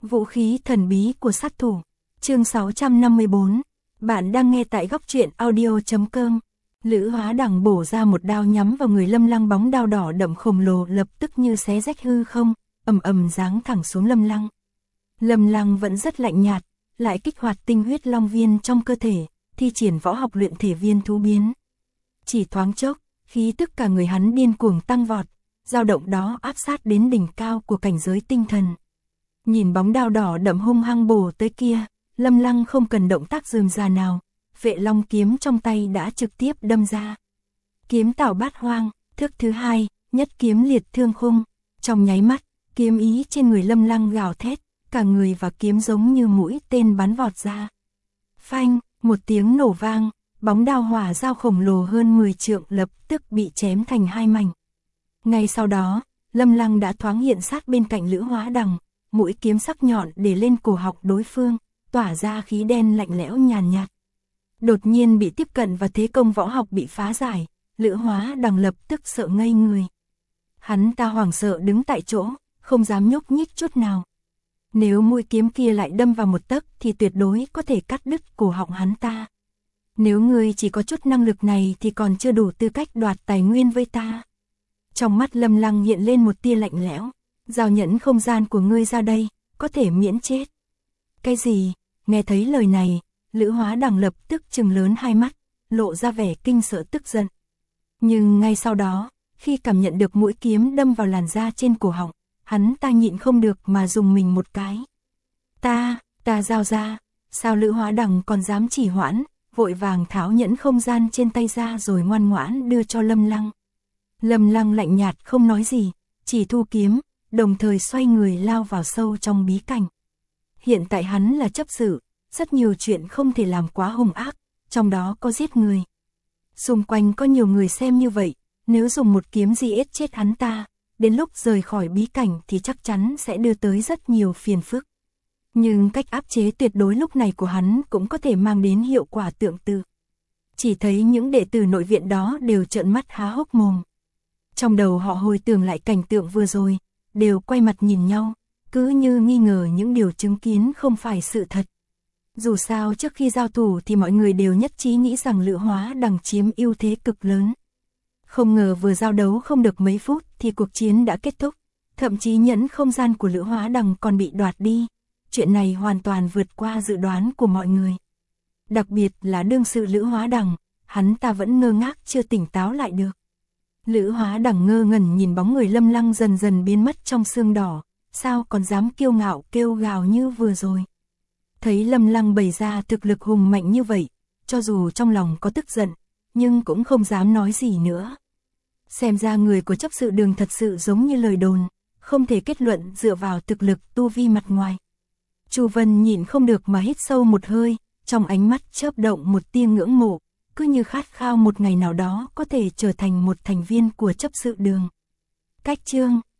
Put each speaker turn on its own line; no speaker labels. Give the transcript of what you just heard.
Vũ khí thần bí của sát thủ. Chương 654. Bạn đang nghe tại góc truyện audio.com. Lữ Hóa Đằng bổ ra một đao nhắm vào người Lâm Lăng, bóng đao đỏ đậm khổng lồ lập tức như xé rách hư không, ầm ầm giáng thẳng xuống Lâm Lăng. Lâm Lăng vẫn rất lạnh nhạt, lại kích hoạt tinh huyết long viên trong cơ thể, thi triển võ học luyện thể viên thú biến. Chỉ thoáng chốc, khí tức cả người hắn điên cuồng tăng vọt, dao động đó áp sát đến đỉnh cao của cảnh giới tinh thần. Nhìn bóng đao đỏ đậm hung hăng bổ tới kia, Lâm Lăng không cần động tác rườm rà nào, Vệ Long kiếm trong tay đã trực tiếp đâm ra. Kiếm Tảo Bát Hoang, thước thứ hai, nhất kiếm liệt thương khung. Trong nháy mắt, kiếm ý trên người Lâm Lăng gào thét, cả người và kiếm giống như mũi tên bắn vọt ra. Phanh, một tiếng nổ vang, bóng đao hỏa dao khổng lồ hơn 10 trượng lập tức bị chém thành hai mảnh. Ngay sau đó, Lâm Lăng đã thoáng hiện sát bên cạnh Lữ Hóa Đằng, mũi kiếm sắc nhọn để lên cổ họng đối phương, tỏa ra khí đen lạnh lẽo nhàn nhạt. Đột nhiên bị tiếp cận và thế công võ học bị phá giải, Lữ Hóa Đằng lập tức sợ ngây người. Hắn ta hoảng sợ đứng tại chỗ, không dám nhúc nhích chút nào. Nếu mũi kiếm kia lại đâm vào một tấc thì tuyệt đối có thể cắt đứt cổ họng hắn ta. Nếu ngươi chỉ có chút năng lực này thì còn chưa đủ tư cách đoạt tài nguyên với ta. Trong mắt Lâm Lăng hiện lên một tia lạnh lẽo. Giao nhẫn không gian của ngươi ra đây, có thể miễn chết. Cái gì? Nghe thấy lời này, Lữ Hóa Đằng lập tức trừng lớn hai mắt, lộ ra vẻ kinh sợ tức giận. Nhưng ngay sau đó, khi cảm nhận được mũi kiếm đâm vào làn da trên cổ họng, hắn ta nhịn không được mà dùng mình một cái. Ta giao ra, sao Lữ Hóa Đằng còn dám chỉ hoãn, vội vàng tháo nhẫn không gian trên tay ra rồi ngoan ngoãn đưa cho Lâm Lăng. Lâm Lăng lạnh nhạt không nói gì, chỉ thu kiếm, đồng thời xoay người lao vào sâu trong bí cảnh. Hiện tại hắn là chấp sự, rất nhiều chuyện không thể làm quá hung ác, trong đó có giết người. Xung quanh có nhiều người xem như vậy, nếu dùng một kiếm giết chết hắn ta, đến lúc rời khỏi bí cảnh thì chắc chắn sẽ đưa tới rất nhiều phiền phức. Nhưng cách áp chế tuyệt đối lúc này của hắn cũng có thể mang đến hiệu quả tương tự. Chỉ thấy những đệ tử nội viện đó đều trợn mắt há hốc mồm. Trong đầu họ hồi tưởng lại cảnh tượng vừa rồi, đều quay mặt nhìn nhau, cứ như nghi ngờ những điều chứng kiến không phải sự thật. Dù sao trước khi giao thủ thì mọi người đều nhất trí nghĩ rằng Lữ Hóa Đằng chiếm ưu thế cực lớn. Không ngờ vừa giao đấu không được mấy phút thì cuộc chiến đã kết thúc, thậm chí nhẫn không gian của Lữ Hóa Đằng còn bị đoạt đi. Chuyện này hoàn toàn vượt qua dự đoán của mọi người. Đặc biệt là đương sự Lữ Hóa Đằng, hắn ta vẫn ngơ ngác chưa tỉnh táo lại được. Lữ Hóa Đằng ngơ ngẩn nhìn bóng người Lâm Lăng dần dần biến mất trong sương đỏ, sao còn dám kiêu ngạo kêu gào như vừa rồi. Thấy Lâm Lăng bày ra thực lực hùng mạnh như vậy, cho dù trong lòng có tức giận, nhưng cũng không dám nói gì nữa. Xem ra người của chấp sự đường thật sự giống như lời đồn, không thể kết luận dựa vào thực lực tu vi mặt ngoài. Chu Vân nhịn không được mà hít sâu một hơi, trong ánh mắt chớp động một tia ngưỡng mộ, cứ như khát khao một ngày nào đó có thể trở thành một thành viên của chấp sự đường. Cách chương,